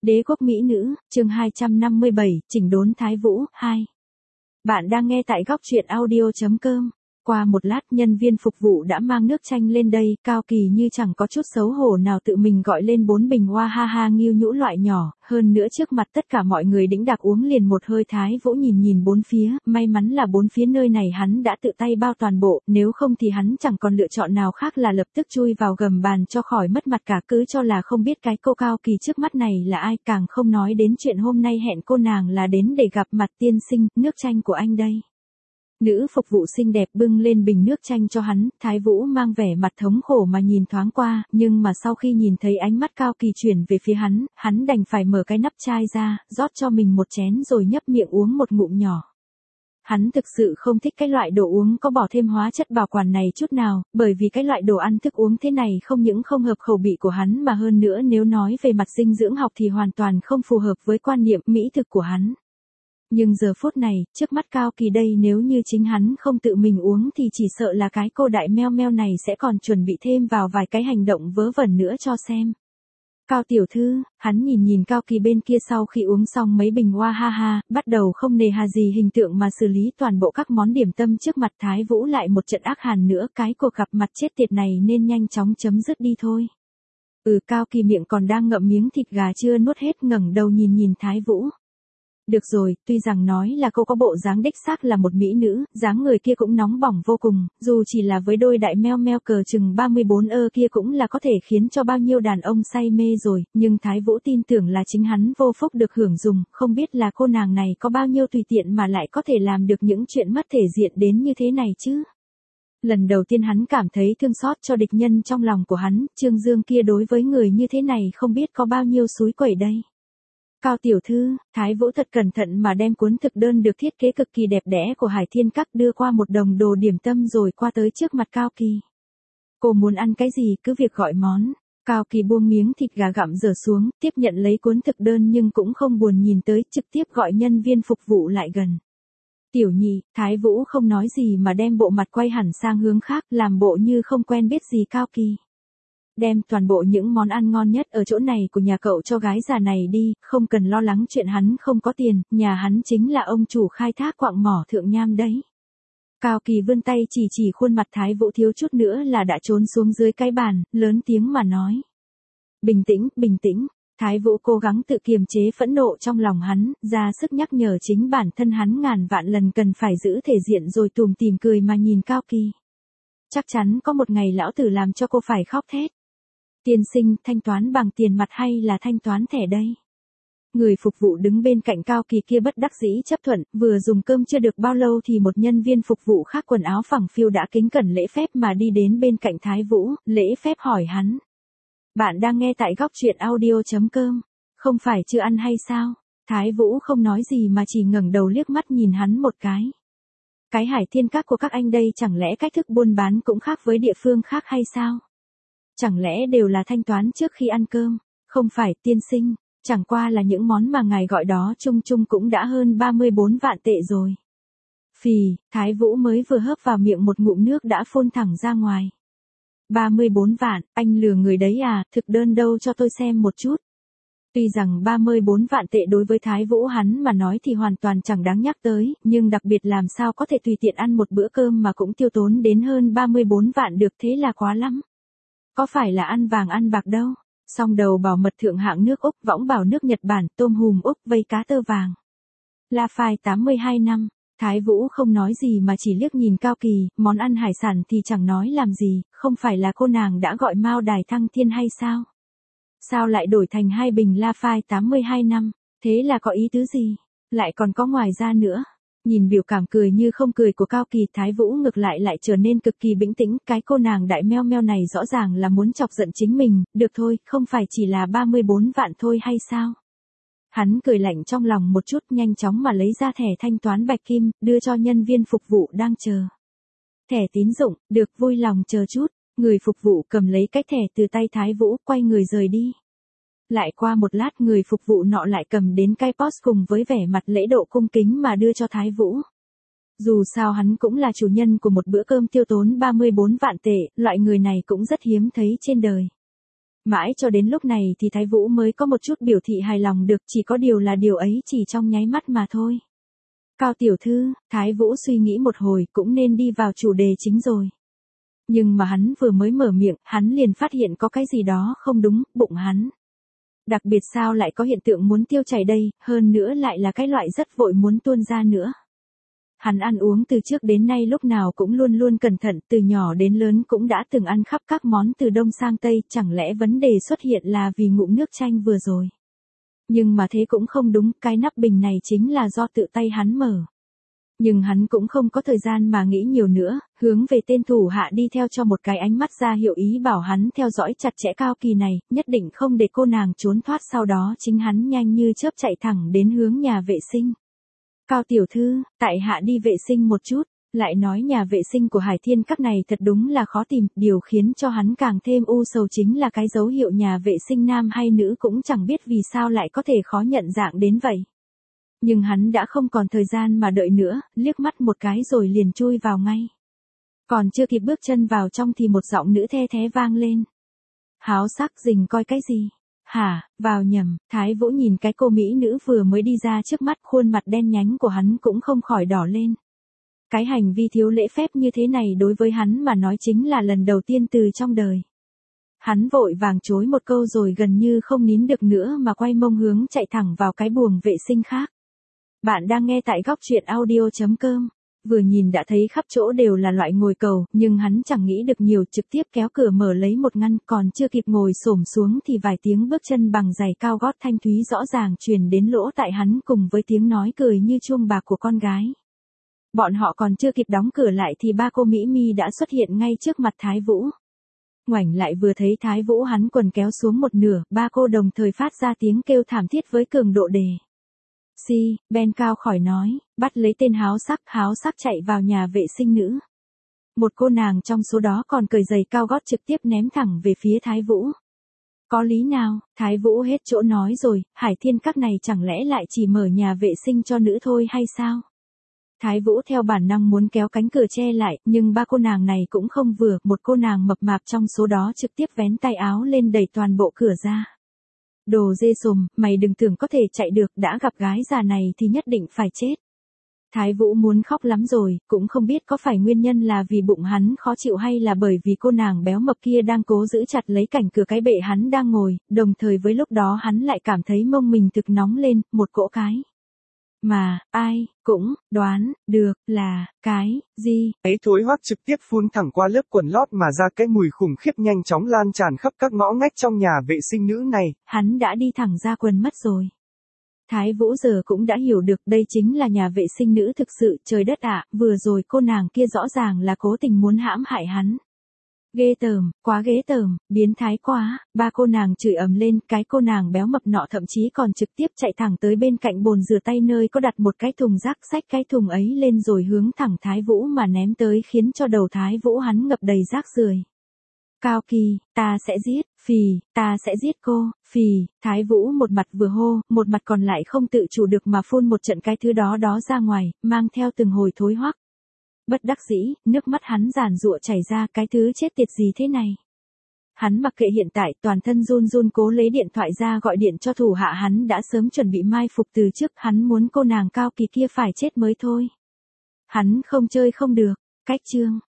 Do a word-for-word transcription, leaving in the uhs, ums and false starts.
Đế quốc mỹ nữ, chương hai trăm năm mươi bảy, chỉnh đốn Thái Vũ, hai. Bạn đang nghe tại góc truyện audio chấm com. Qua một lát nhân viên phục vụ đã mang nước chanh lên đây, Cao Kỳ như chẳng có chút xấu hổ nào tự mình gọi lên bốn bình hoa ha ha nghiêu nhũ loại nhỏ, hơn nữa trước mặt tất cả mọi người đĩnh đạc uống liền một hơi. Thái Vũ nhìn nhìn bốn phía, may mắn là bốn phía nơi này hắn đã tự tay bao toàn bộ, nếu không thì hắn chẳng còn lựa chọn nào khác là lập tức chui vào gầm bàn cho khỏi mất mặt cả, cứ cho là không biết cái cô Cao Kỳ trước mắt này là ai, càng không nói đến chuyện hôm nay hẹn cô nàng là đến để gặp mặt tiên sinh, nước chanh của anh đây. Nữ phục vụ xinh đẹp bưng lên bình nước chanh cho hắn, Thái Vũ mang vẻ mặt thống khổ mà nhìn thoáng qua, nhưng mà sau khi nhìn thấy ánh mắt Cao Kỳ chuyển về phía hắn, hắn đành phải mở cái nắp chai ra, rót cho mình một chén rồi nhấp miệng uống một ngụm nhỏ. Hắn thực sự không thích cái loại đồ uống có bỏ thêm hóa chất bảo quản này chút nào, bởi vì cái loại đồ ăn thức uống thế này không những không hợp khẩu vị của hắn mà hơn nữa nếu nói về mặt dinh dưỡng học thì hoàn toàn không phù hợp với quan niệm mỹ thực của hắn. Nhưng giờ phút này, trước mắt Cao Kỳ đây nếu như chính hắn không tự mình uống thì chỉ sợ là cái cô đại meo meo này sẽ còn chuẩn bị thêm vào vài cái hành động vớ vẩn nữa cho xem. Cao tiểu thư, hắn nhìn nhìn Cao Kỳ bên kia sau khi uống xong mấy bình hoa ha ha, bắt đầu không nề hà gì hình tượng mà xử lý toàn bộ các món điểm tâm trước mặt Thái Vũ lại một trận ác hàn nữa, cái cuộc gặp mặt chết tiệt này nên nhanh chóng chấm dứt đi thôi. Ừ, Cao Kỳ miệng còn đang ngậm miếng thịt gà chưa nuốt hết ngẩng đầu nhìn nhìn Thái Vũ. Được rồi, tuy rằng nói là cô có bộ dáng đích xác là một mỹ nữ, dáng người kia cũng nóng bỏng vô cùng, dù chỉ là với đôi đại meo meo cờ chừng ba mươi bốn ơ kia cũng là có thể khiến cho bao nhiêu đàn ông say mê rồi, nhưng Thái Vũ tin tưởng là chính hắn vô phúc được hưởng dùng, không biết là cô nàng này có bao nhiêu tùy tiện mà lại có thể làm được những chuyện mất thể diện đến như thế này chứ. Lần đầu tiên hắn cảm thấy thương xót cho địch nhân trong lòng của hắn, Trương Dương kia đối với người như thế này không biết có bao nhiêu xúi quẩy đây. Cao tiểu thư, Thái Vũ thật cẩn thận mà đem cuốn thực đơn được thiết kế cực kỳ đẹp đẽ của Hải Thiên Các đưa qua một đồng đồ điểm tâm rồi qua tới trước mặt Cao Kỳ. Cô muốn ăn cái gì cứ việc gọi món. Cao Kỳ buông miếng thịt gà gặm dở xuống, tiếp nhận lấy cuốn thực đơn nhưng cũng không buồn nhìn tới, trực tiếp gọi nhân viên phục vụ lại gần. Tiểu nhị, Thái Vũ không nói gì mà đem bộ mặt quay hẳn sang hướng khác, làm bộ như không quen biết gì Cao Kỳ. Đem toàn bộ những món ăn ngon nhất ở chỗ này của nhà cậu cho gái già này đi, không cần lo lắng chuyện hắn không có tiền, nhà hắn chính là ông chủ khai thác quặng mỏ Thượng Nham đấy. Cao Kỳ vươn tay chỉ chỉ khuôn mặt Thái Vũ thiếu chút nữa là đã trốn xuống dưới cái bàn, lớn tiếng mà nói. Bình tĩnh, bình tĩnh, Thái Vũ cố gắng tự kiềm chế phẫn nộ trong lòng hắn, ra sức nhắc nhở chính bản thân hắn ngàn vạn lần cần phải giữ thể diện rồi tủm tỉm cười mà nhìn Cao Kỳ. Chắc chắn có một ngày lão tử làm cho cô phải khóc thét. Tiên sinh, thanh toán bằng tiền mặt hay là thanh toán thẻ đây? Người phục vụ đứng bên cạnh Cao Kỳ kia bất đắc dĩ chấp thuận, vừa dùng cơm chưa được bao lâu thì một nhân viên phục vụ khác quần áo phẳng phiu đã kính cẩn lễ phép mà đi đến bên cạnh Thái Vũ, lễ phép hỏi hắn. Bạn đang nghe tại góc truyện audio chấm com, không phải chưa ăn hay sao? Thái Vũ không nói gì mà chỉ ngẩng đầu liếc mắt nhìn hắn một cái. Cái Hải Thiên Các của các anh đây chẳng lẽ cách thức buôn bán cũng khác với địa phương khác hay sao? Chẳng lẽ đều là thanh toán trước khi ăn cơm? Không phải tiên sinh, chẳng qua là những món mà ngài gọi đó chung chung cũng đã hơn ba mươi bốn vạn tệ rồi. Phì, Thái Vũ mới vừa hớp vào miệng một ngụm nước đã phun thẳng ra ngoài. ba mươi bốn vạn, anh lừa người đấy à, thực đơn đâu cho tôi xem một chút. Tuy rằng ba mươi bốn vạn tệ đối với Thái Vũ hắn mà nói thì hoàn toàn chẳng đáng nhắc tới, nhưng đặc biệt làm sao có thể tùy tiện ăn một bữa cơm mà cũng tiêu tốn đến hơn ba mươi bốn vạn được, thế là quá lắm. Có phải là ăn vàng ăn bạc đâu, song đầu bảo mật thượng hạng nước Úc, võng bảo nước Nhật Bản, tôm hùm Úc, vây cá tơ vàng. La Phai tám mươi hai năm, Thái Vũ không nói gì mà chỉ liếc nhìn Cao Kỳ, món ăn hải sản thì chẳng nói làm gì, không phải là cô nàng đã gọi Mao Đài Thăng Thiên hay sao? Sao lại đổi thành hai bình La Phai tám mươi hai năm, thế là có ý tứ gì? Lại còn có ngoài ra nữa. Nhìn biểu cảm cười như không cười của Cao Kỳ, Thái Vũ ngược lại lại trở nên cực kỳ bình tĩnh, cái cô nàng đại meo meo này rõ ràng là muốn chọc giận chính mình, được thôi, không phải chỉ là ba mươi bốn vạn thôi hay sao? Hắn cười lạnh trong lòng một chút, nhanh chóng mà lấy ra thẻ thanh toán bạch kim, đưa cho nhân viên phục vụ đang chờ. Thẻ tín dụng, được, vui lòng chờ chút, người phục vụ cầm lấy cái thẻ từ tay Thái Vũ, quay người rời đi. Lại qua một lát người phục vụ nọ lại cầm đến cái post cùng với vẻ mặt lễ độ cung kính mà đưa cho Thái Vũ. Dù sao hắn cũng là chủ nhân của một bữa cơm tiêu tốn ba mươi bốn vạn tệ, loại người này cũng rất hiếm thấy trên đời. Mãi cho đến lúc này thì Thái Vũ mới có một chút biểu thị hài lòng được, chỉ có điều là điều ấy chỉ trong nháy mắt mà thôi. Cao tiểu thư, Thái Vũ suy nghĩ một hồi cũng nên đi vào chủ đề chính rồi. Nhưng mà hắn vừa mới mở miệng, hắn liền phát hiện có cái gì đó không đúng, bụng hắn. Đặc biệt sao lại có hiện tượng muốn tiêu chảy đây, hơn nữa lại là cái loại rất vội muốn tuôn ra nữa. Hắn ăn uống từ trước đến nay lúc nào cũng luôn luôn cẩn thận, từ nhỏ đến lớn cũng đã từng ăn khắp các món từ đông sang tây, chẳng lẽ vấn đề xuất hiện là vì ngụm nước chanh vừa rồi. Nhưng mà thế cũng không đúng, cái nắp bình này chính là do tự tay hắn mở. Nhưng hắn cũng không có thời gian mà nghĩ nhiều nữa, hướng về tên thủ hạ đi theo cho một cái ánh mắt ra hiệu ý bảo hắn theo dõi chặt chẽ Cao Kỳ này, nhất định không để cô nàng trốn thoát, sau đó chính hắn nhanh như chớp chạy thẳng đến hướng nhà vệ sinh. Cao tiểu thư, tại hạ đi vệ sinh một chút, lại nói nhà vệ sinh của Hải Thiên Các này thật đúng là khó tìm, điều khiến cho hắn càng thêm u sầu chính là cái dấu hiệu nhà vệ sinh nam hay nữ cũng chẳng biết vì sao lại có thể khó nhận dạng đến vậy. Nhưng hắn đã không còn thời gian mà đợi nữa, liếc mắt một cái rồi liền chui vào ngay. Còn chưa kịp bước chân vào trong thì một giọng nữ the thé vang lên. Háo sắc rình coi cái gì? Hả, vào nhầm, Thái Vũ nhìn cái cô mỹ nữ vừa mới đi ra trước mắt, khuôn mặt đen nhánh của hắn cũng không khỏi đỏ lên. Cái hành vi thiếu lễ phép như thế này đối với hắn mà nói chính là lần đầu tiên từ trong đời. Hắn vội vàng chối một câu rồi gần như không nín được nữa mà quay mông hướng chạy thẳng vào cái buồng vệ sinh khác. Bạn đang nghe tại góc truyện audio chấm com. Vừa nhìn đã thấy khắp chỗ đều là loại ngồi cầu, nhưng hắn chẳng nghĩ được nhiều, trực tiếp kéo cửa mở lấy một ngăn, còn chưa kịp ngồi xổm xuống thì vài tiếng bước chân bằng giày cao gót thanh thúy rõ ràng truyền đến lỗ tai hắn cùng với tiếng nói cười như chuông bạc của con gái. Bọn họ còn chưa kịp đóng cửa lại thì ba cô Mỹ Mi đã xuất hiện ngay trước mặt Thái Vũ. Ngoảnh lại vừa thấy Thái Vũ hắn quần kéo xuống một nửa, ba cô đồng thời phát ra tiếng kêu thảm thiết với cường độ đề. Si, Ben cao khỏi nói, bắt lấy tên háo sắc, háo sắc chạy vào nhà vệ sinh nữ. Một cô nàng trong số đó còn cởi giày cao gót trực tiếp ném thẳng về phía Thái Vũ. Có lý nào, Thái Vũ hết chỗ nói rồi, Hải Thiên Các này chẳng lẽ lại chỉ mở nhà vệ sinh cho nữ thôi hay sao? Thái Vũ theo bản năng muốn kéo cánh cửa che lại, nhưng ba cô nàng này cũng không vừa, một cô nàng mập mạp trong số đó trực tiếp vén tay áo lên đẩy toàn bộ cửa ra. Đồ dê sồm, mày đừng tưởng có thể chạy được, đã gặp gái già này thì nhất định phải chết. Thái Vũ muốn khóc lắm rồi, cũng không biết có phải nguyên nhân là vì bụng hắn khó chịu hay là bởi vì cô nàng béo mập kia đang cố giữ chặt lấy cảnh cửa cái bệ hắn đang ngồi, đồng thời với lúc đó hắn lại cảm thấy mông mình thực nóng lên, một cỗ cái. Mà, ai, cũng, đoán, được, là, cái, gì? Ấy thối hoắc trực tiếp phun thẳng qua lớp quần lót mà ra cái mùi khủng khiếp nhanh chóng lan tràn khắp các ngõ ngách trong nhà vệ sinh nữ này. Hắn đã đi thẳng ra quần mất rồi. Thái Vũ giờ cũng đã hiểu được đây chính là nhà vệ sinh nữ thực sự, trời đất ạ, vừa rồi cô nàng kia rõ ràng là cố tình muốn hãm hại hắn. Ghê tởm, quá ghê tởm, biến thái quá, ba cô nàng chửi ầm lên, cái cô nàng béo mập nọ thậm chí còn trực tiếp chạy thẳng tới bên cạnh bồn rửa tay nơi có đặt một cái thùng rác, xách cái thùng ấy lên rồi hướng thẳng Thái Vũ mà ném tới khiến cho đầu Thái Vũ hắn ngập đầy rác rưởi. Cao Kỳ, ta sẽ giết, phì, ta sẽ giết cô, phì, Thái Vũ một mặt vừa hô, một mặt còn lại không tự chủ được mà phun một trận cái thứ đó đó ra ngoài, mang theo từng hồi thối hoắc. Bất đắc dĩ, nước mắt hắn giàn giụa chảy ra, cái thứ chết tiệt gì thế này. Hắn mặc kệ hiện tại, toàn thân run run cố lấy điện thoại ra gọi điện cho thủ hạ hắn đã sớm chuẩn bị mai phục từ trước, hắn muốn cô nàng Cao Kỳ kia phải chết mới thôi. Hắn không chơi không được, cách chương.